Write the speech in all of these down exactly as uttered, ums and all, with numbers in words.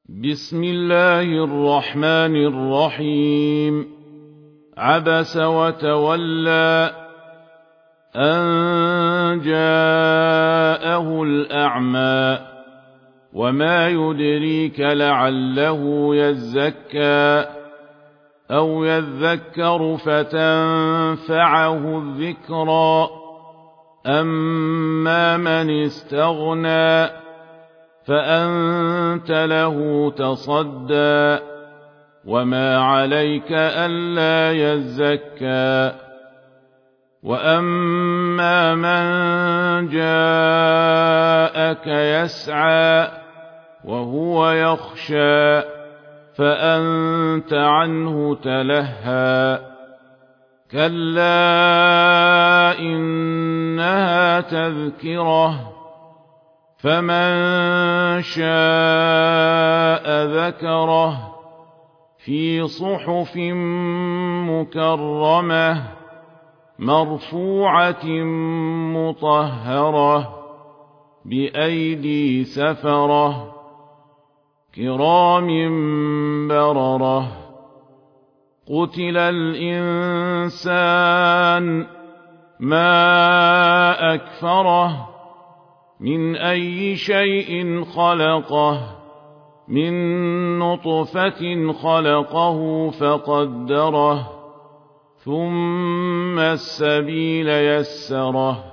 بسم الله الرحمن الرحيم. عبس وتولى أن جاءه الأعمى وما يدريك لعله يزكى أو يذكر فتنفعه الذكرى أما من استغنى فأنت له تصدى وما عليك ألا يزكى وأما من جاءك يسعى وهو يخشى فأنت عنه تلهى كلا إنها تذكرة فمن شاء ذكره في صحف مكرمة مرفوعة مطهرة بأيدي سفرة كرام بررة قتل الإنسان ما أكفره من أي شيء خلقه من نطفة خلقه فقدره ثم السبيل يسره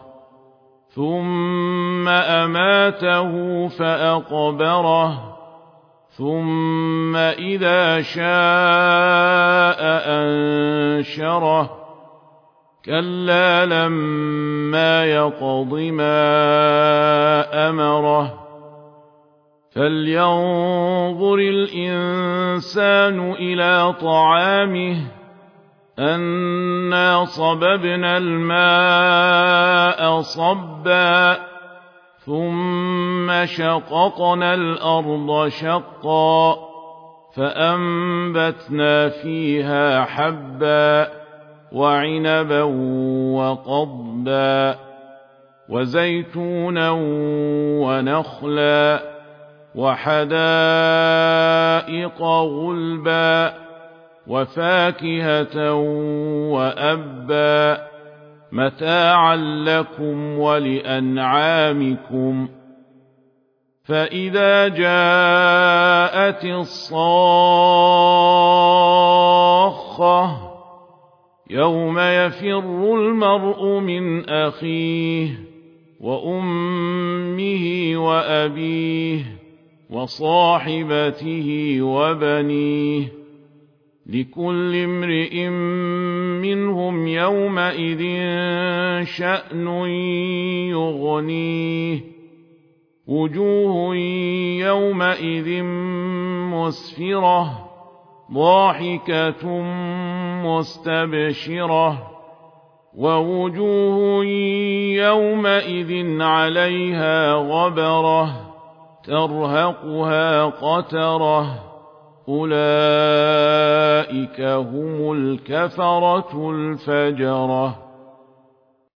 ثم أماته فأقبره ثم إذا شاء أنشره كلا لما يقض ما أمره فلينظر الإنسان إلى طعامه أنا صببنا الماء صبا ثم شققنا الأرض شقا فأنبتنا فيها حبا وعنبا وقضبا وزيتونا ونخلا وحدائق غلبا وفاكهة وأبا متاعا لكم ولأنعامكم فإذا جاءت الصاخة يوم يفر المرء من أخيه وأمه وأبيه وصاحبته وبنيه لكل امرئ منهم يومئذ شأن يغنيه وجوه يومئذ مسفرة ضاحكة مستبشرة ووجوه يومئذ عليها غبرة ترهقها قترة أولئك هم الكفرة الفجرة.